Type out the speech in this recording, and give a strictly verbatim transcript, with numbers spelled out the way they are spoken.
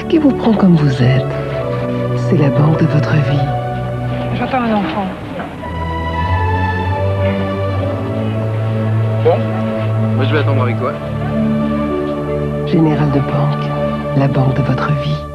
qui vous prend comme vous êtes. C'est la banque de votre vie. J'entends un enfant. Bon, moi je vais attendre avec toi. Général de banque, la banque de votre vie.